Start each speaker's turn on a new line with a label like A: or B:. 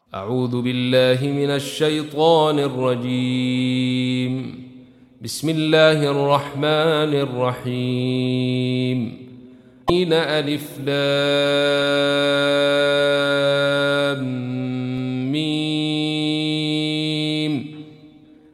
A: أعوذ بالله من الشيطان الرجيم. بسم الله الرحمن الرحيم. ألف لام